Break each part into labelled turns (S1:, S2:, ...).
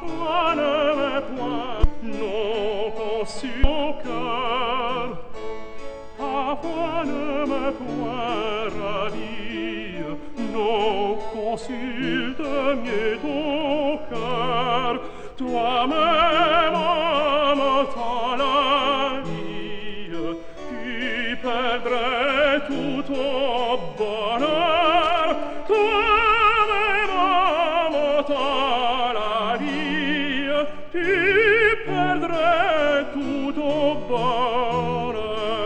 S1: foi ne m'est point non conçu au cœur. Ta foi ne me point ravir, non consulte mieux ton cœur. Toi-même, homme, dans la vie, tu perdrais tout ton bonheur. Toi-même, homme, dans la vie, tu perdrais tout ton bonheur.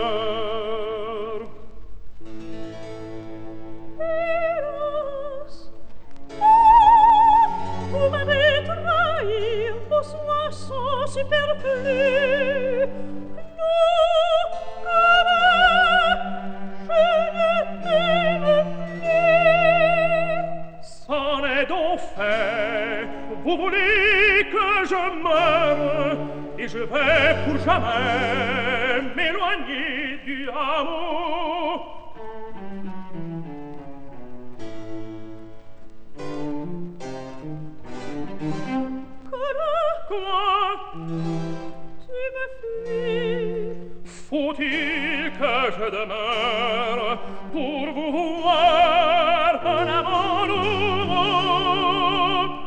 S1: Vous m'avez trahi au soissons superflu. Non, je ne t'aime plus. C'en est donc fait. Vous voulez que je meure, et je vais pour jamais m'éloigner du hameau. Quoi? Tu me fuis. Faut-il que je demeure pour vous voir un amant nouveau?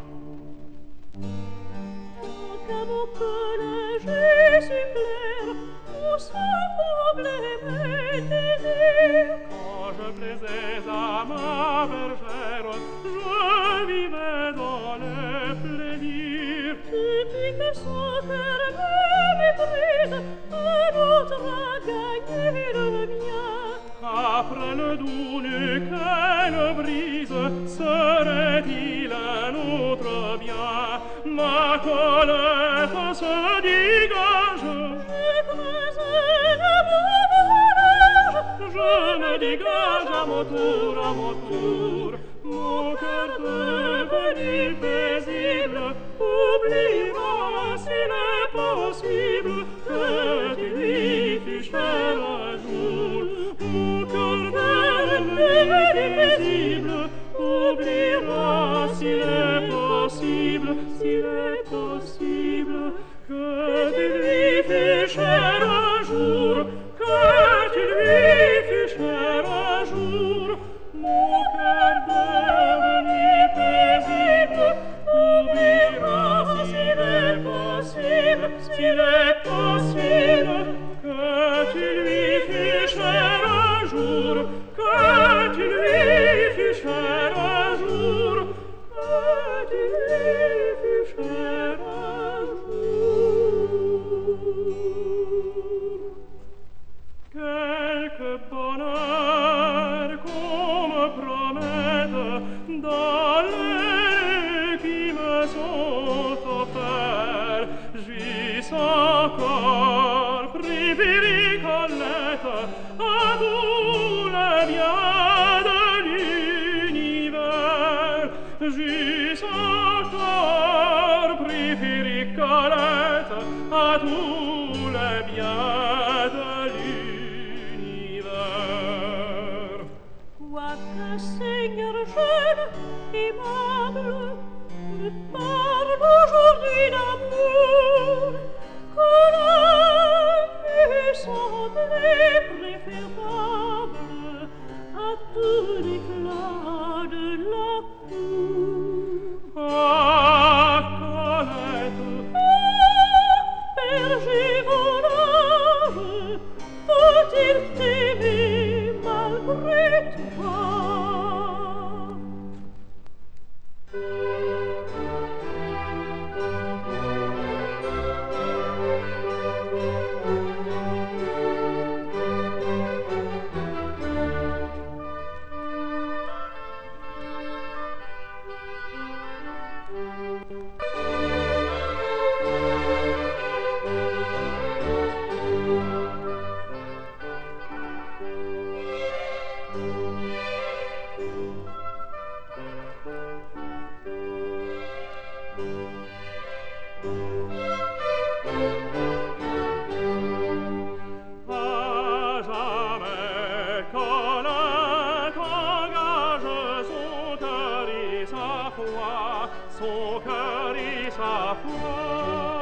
S1: Qu'à mon collège et suppléer, où semblait mes désirs. Quand je plaisais à ma bergère, je vivais dans les plaisirs. Depuis que son cœur me méprise, un autre a gagné le mien. Après le doux nœud qu'elle brise, serait-il un autre bien? Ma colère se dégage. J'ai creusé de mon volage. Je me dégage à mon tour, mon cœur devenu paisible oubliera s'il est possible que tu lui fûs cher un jour. Mon cœur devenu paisible oubliera s'il est possible que tu lui fûs cher un jour, que tu lui fûs cher un jour. Mon cœur devenu paisible oubliera s'il est possible que tu lui fûs cher un jour, que tu lui fûs cher un jour, que tu lui fûs cher un jour. Quelque bonheur qu'on me promette dans les qui me sont offerts, j'eusse encore préféré Colette à tous les biens de l'univers. J'eusse encore préféré Colette à tous les biens de l'univers. Quoique Seigneur jeune, aimable, me parle aujourd'hui d'amour, Colette lui semblait préférable à tout l'éclat de la cour. Ah, Colette, berger volage, faut-il t'aimer malgré toi? toi son cœur et sa foi.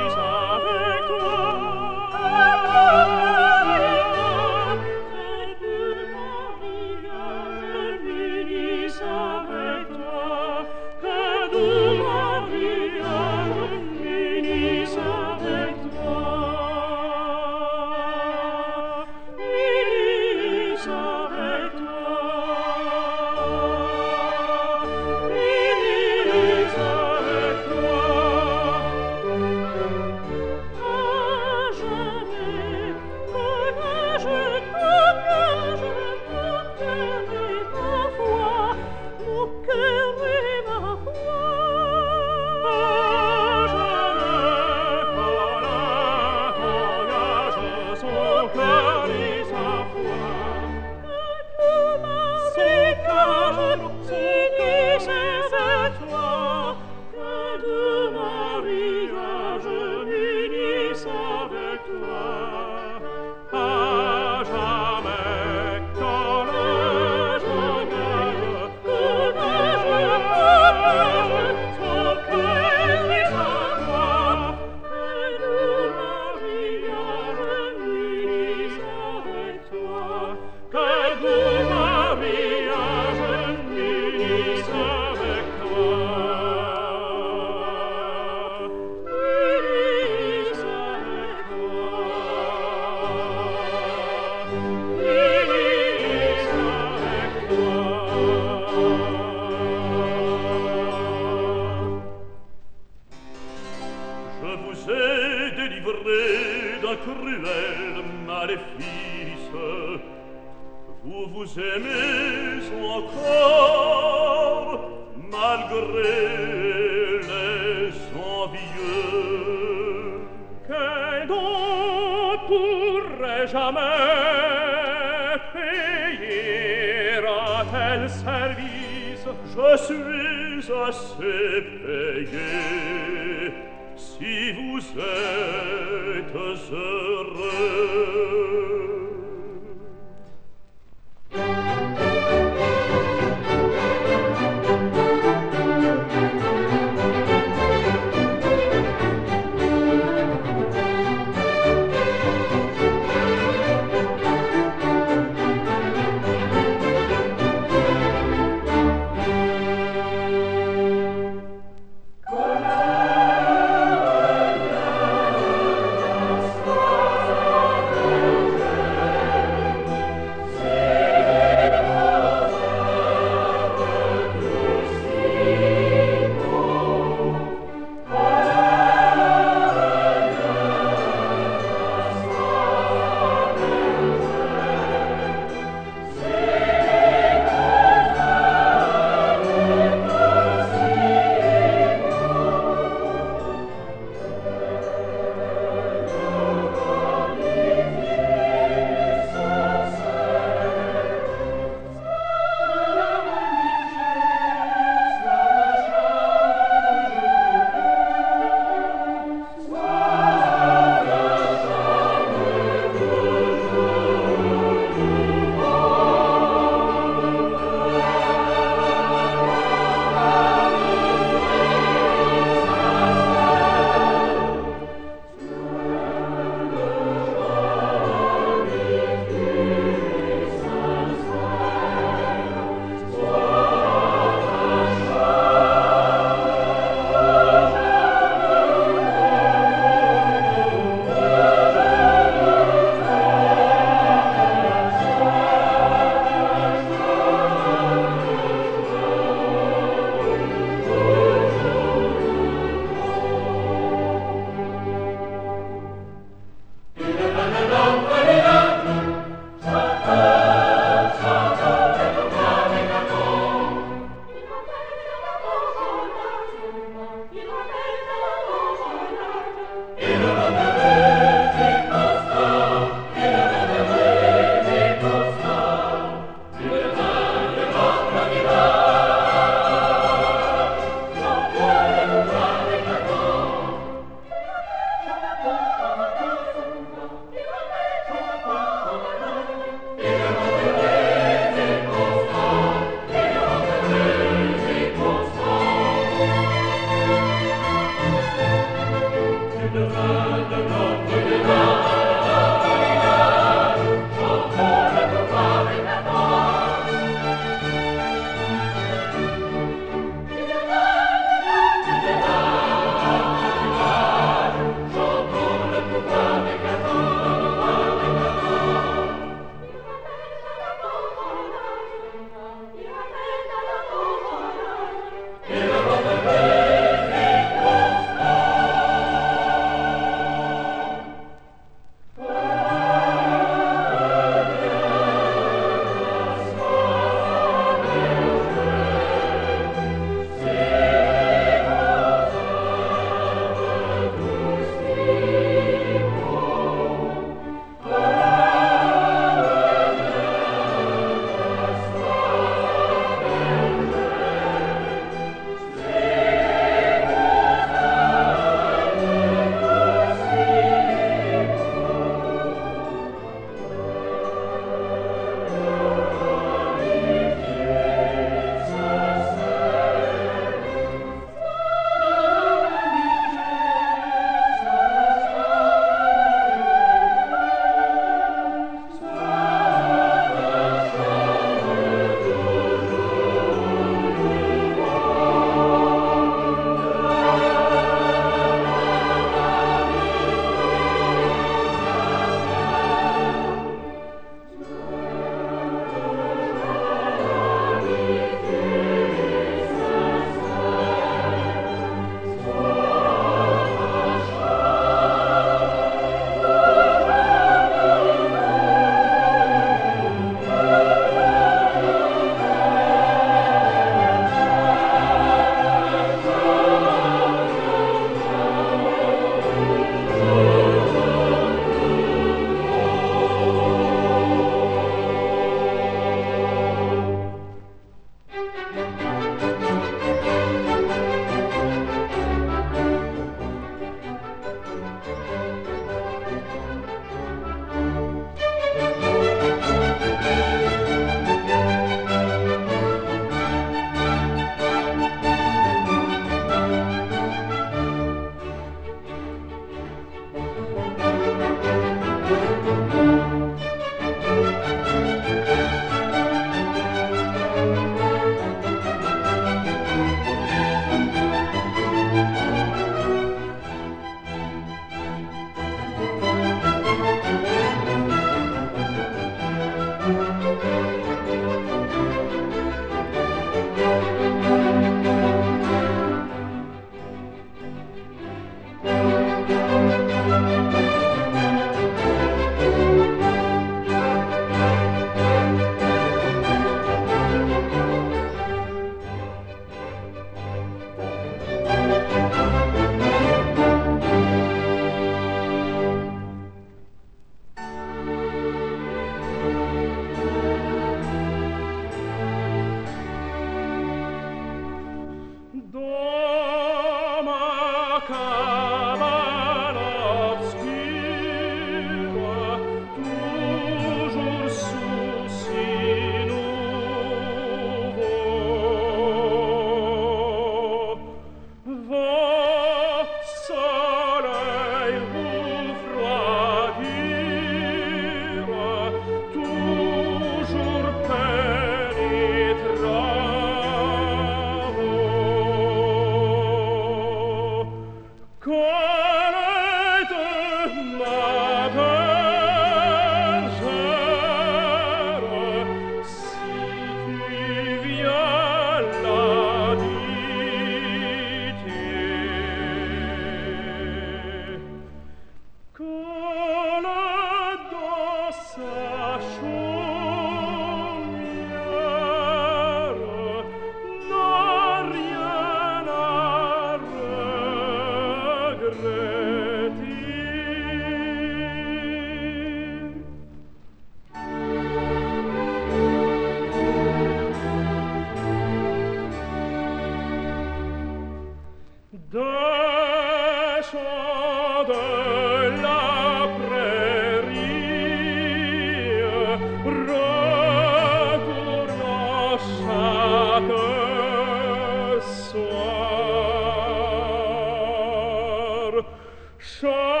S1: soir.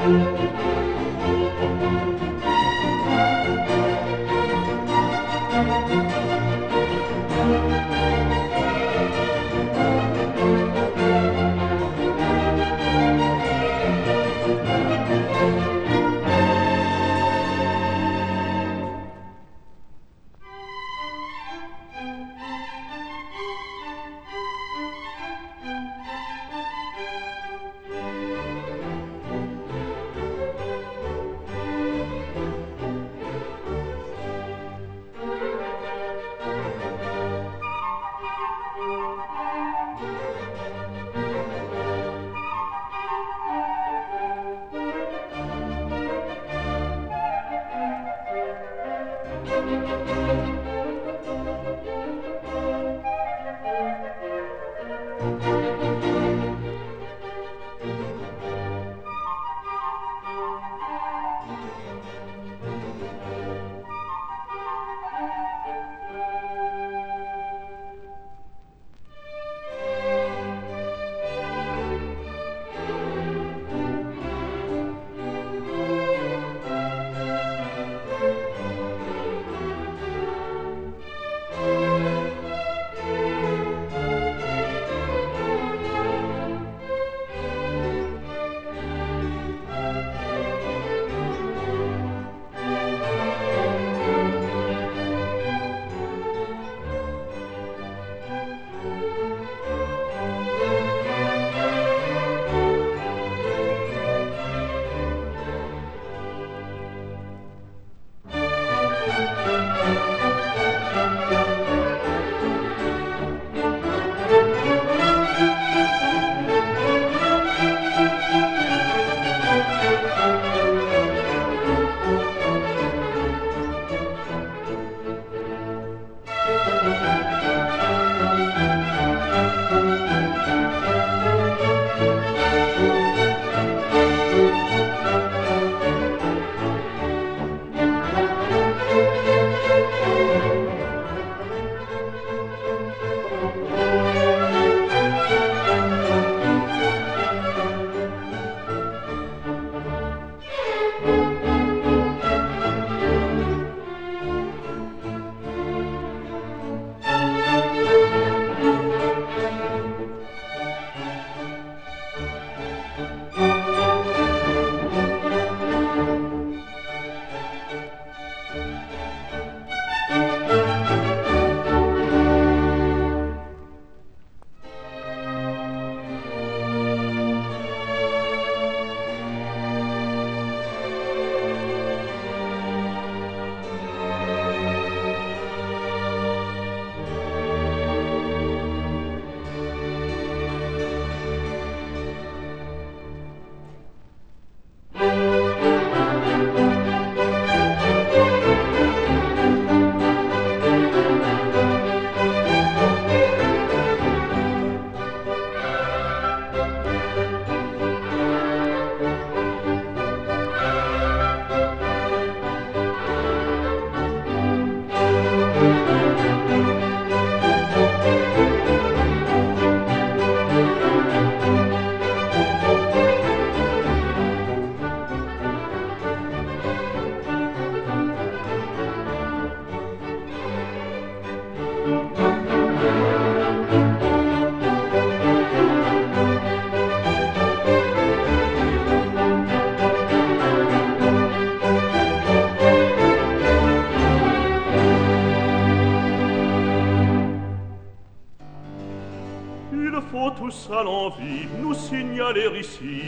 S1: tous à l'envie nous signaler ici,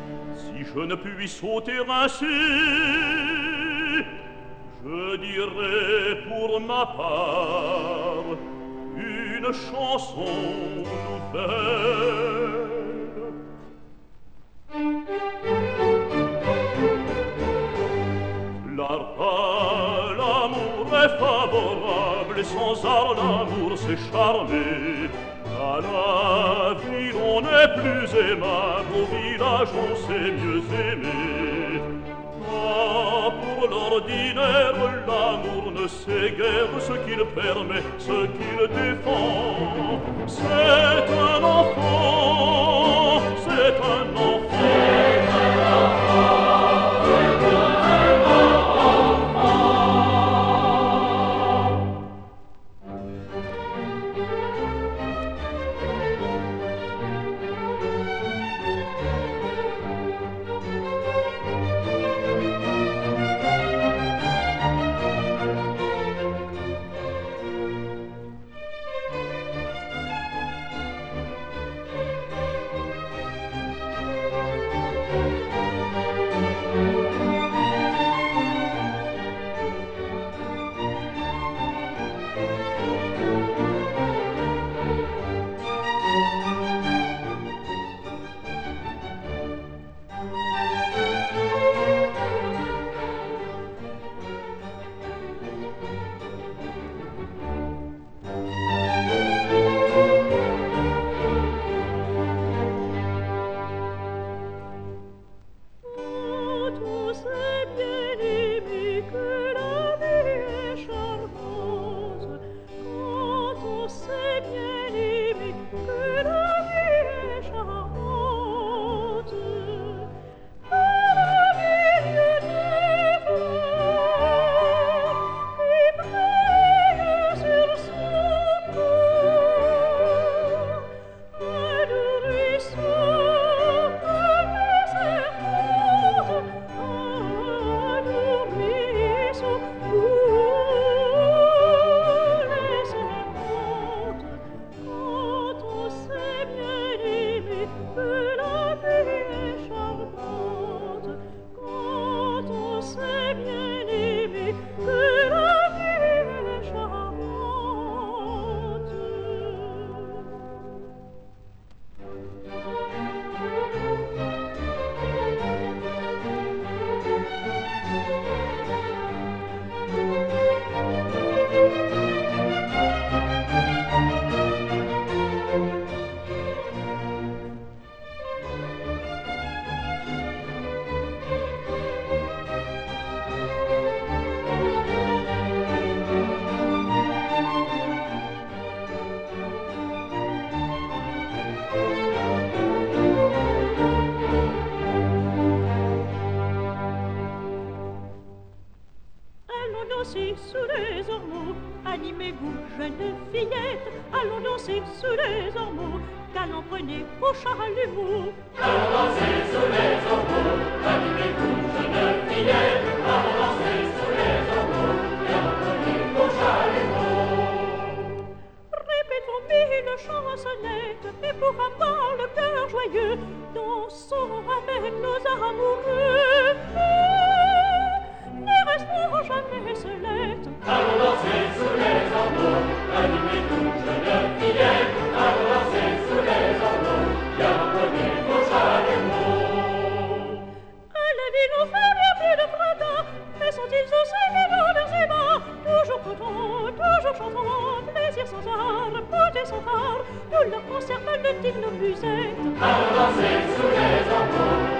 S1: si je ne puis sauter ainsi, je dirai pour ma part une chanson nouvelle. L'art à l'amour est favorable, et sans art l'amour c'est charmé. À la ville on est plus aimable, au village on sait mieux aimer. Ah, pour l'ordinaire, l'amour ne sait guère ce qu'il permet, ce qu'il défend. C'est un enfant, c'est un enfant, c'est un enfant.
S2: danser sous les ormeaux, animez-vous, jeune fillette, allons danser sous les ormeaux, galant prenez vos chalumeaux.
S1: Allons danser sous les ormeaux, animez-vous, jeune fillette, allons danser sous les ormeaux, galant prenez vos chalumeaux.
S2: Répétons mille chansonnettes, et pour avoir le cœur joyeux, dansons avec nos amoureux. Ne restons jamais seulettes.
S1: Allons danser sous les ormeaux, animez-nous, jeune fillette, allons danser sous les ormeaux, galant prenez vos chalumeaux.
S2: À la ville on fait bien plus de printemps, mais sont-ils aussi vivants leurs aimants? Toujours contents, toujours chantants, plaisir sans art, beauté sans phare, tout leur conserve le digne musette.
S1: Allons danser sous les ormeaux,